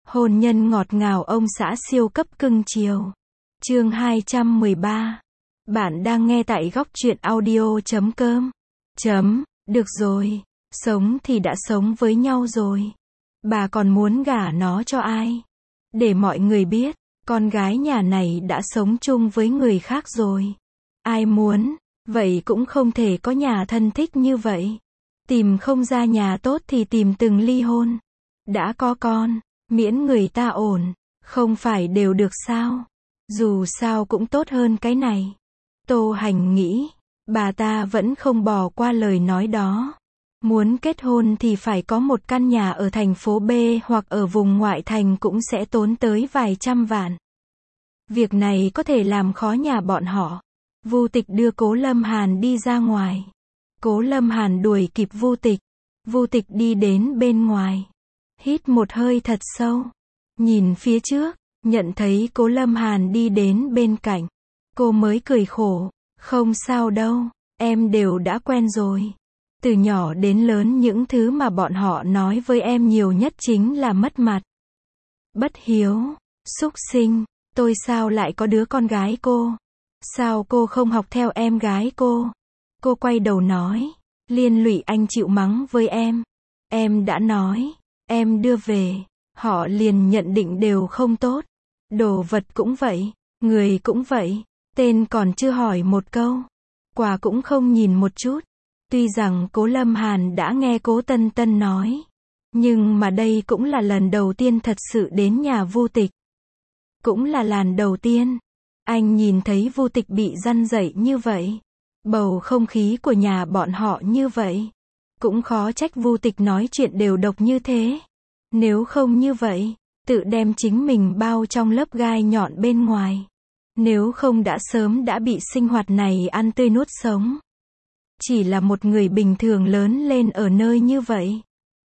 Hôn nhân ngọt ngào ông xã siêu cấp cưng chiều. Chương 213. Bạn đang nghe tại góc truyện audio.com. Được rồi, sống thì đã sống với nhau rồi. Bà còn muốn gả nó cho ai? Để mọi người biết, con gái nhà này đã sống chung với người khác rồi. Ai muốn, vậy cũng không thể có nhà thân thích như vậy. Tìm không ra nhà tốt thì tìm từng ly hôn. Đã có con, miễn người ta ổn, không phải đều được sao? Dù sao cũng tốt hơn cái này. Tô Hành nghĩ, bà ta vẫn không bỏ qua lời nói đó. Muốn kết hôn thì phải có một căn nhà ở thành phố B hoặc ở vùng ngoại thành cũng sẽ tốn tới vài trăm vạn. Việc này có thể làm khó nhà bọn họ. Vu Tịch đưa Cố Lâm Hàn đi ra ngoài. Cố Lâm Hàn đuổi kịp Vu Tịch. Vu Tịch đi đến bên ngoài. Hít một hơi thật sâu. Nhìn phía trước, nhận thấy Cố Lâm Hàn đi đến bên cạnh. Cô mới cười khổ. Không sao đâu, em đều đã quen rồi. Từ nhỏ đến lớn những thứ mà bọn họ nói với em nhiều nhất chính là mất mặt. Bất hiếu, súc sinh, tôi sao lại có đứa con gái cô? Sao cô không học theo em gái cô? Cô quay đầu nói, liên lụy anh chịu mắng với em. Em đã nói, em đưa về, họ liền nhận định đều không tốt. Đồ vật cũng vậy, người cũng vậy, tên còn chưa hỏi một câu. Quà cũng không nhìn một chút. Tuy rằng Cố Lâm Hàn đã nghe Cố Tân Tân nói, nhưng mà đây cũng là lần đầu tiên thật sự đến nhà Vu Tịch. Cũng là lần đầu tiên, anh nhìn thấy Vu Tịch bị răn dạy như vậy. Bầu không khí của nhà bọn họ như vậy. Cũng khó trách Vu Tịch nói chuyện đều độc như thế. Nếu không như vậy, tự đem chính mình bao trong lớp gai nhọn bên ngoài. Nếu không đã sớm đã bị sinh hoạt này ăn tươi nuốt sống. Chỉ là một người bình thường lớn lên ở nơi như vậy.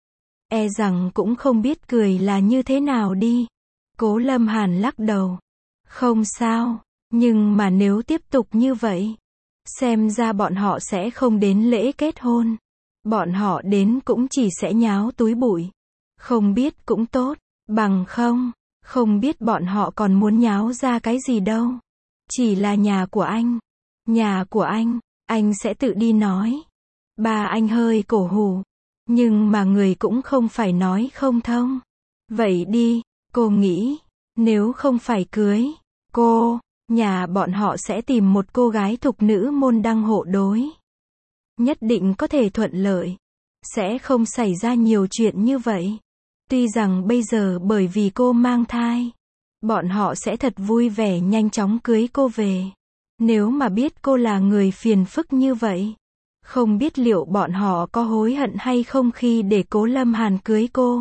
E rằng cũng không biết cười là như thế nào đi. Cố Lâm Hàn lắc đầu. Không sao, nhưng mà nếu tiếp tục như vậy, xem ra bọn họ sẽ không đến lễ kết hôn. Bọn họ đến cũng chỉ sẽ nháo túi bụi. Không biết cũng tốt, bằng không biết bọn họ còn muốn nháo ra cái gì đâu. Chỉ là nhà của anh. Nhà của anh sẽ tự đi nói. Ba anh hơi cổ hủ. Nhưng mà người cũng không phải nói không thông. Vậy đi, cô nghĩ, nếu không phải cưới cô, nhà bọn họ sẽ tìm một cô gái thục nữ môn đăng hộ đối. Nhất định có thể thuận lợi. Sẽ không xảy ra nhiều chuyện như vậy. Tuy rằng bây giờ bởi vì cô mang thai, bọn họ sẽ thật vui vẻ nhanh chóng cưới cô về. Nếu mà biết cô là người phiền phức như vậy, không biết liệu bọn họ có hối hận hay không khi để Cố Lâm Hàn cưới cô.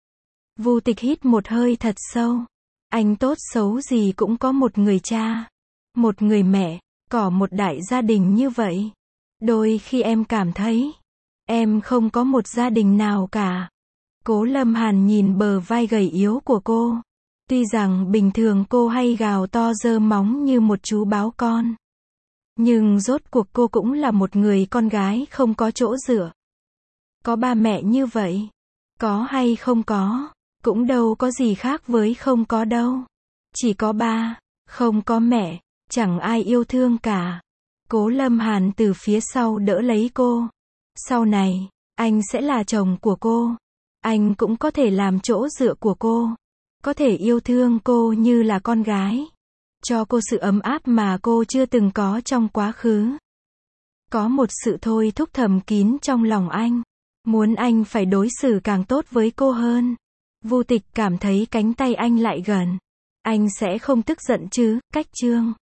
Vu Tịch hít một hơi thật sâu. Anh tốt xấu gì cũng có một người cha, một người mẹ, có một đại gia đình như vậy. Đôi khi em cảm thấy, em không có một gia đình nào cả. Cố Lâm Hàn nhìn bờ vai gầy yếu của cô. Tuy rằng bình thường cô hay gào to giơ móng như một chú báo con. Nhưng rốt cuộc cô cũng là một người con gái không có chỗ dựa. Có ba mẹ như vậy, có hay không có, cũng đâu có gì khác với không có đâu. Chỉ có ba, không có mẹ, chẳng ai yêu thương cả. Cố Lâm Hàn từ phía sau đỡ lấy cô. Sau này, anh sẽ là chồng của cô. Anh cũng có thể làm chỗ dựa của cô. Có thể yêu thương cô như là con gái. Cho cô sự ấm áp mà cô chưa từng có trong quá khứ. Có một sự thôi thúc thầm kín trong lòng anh. Muốn anh phải đối xử càng tốt với cô hơn. Vu Tịch cảm thấy cánh tay anh lại gần. Anh sẽ không tức giận chứ? Cách chương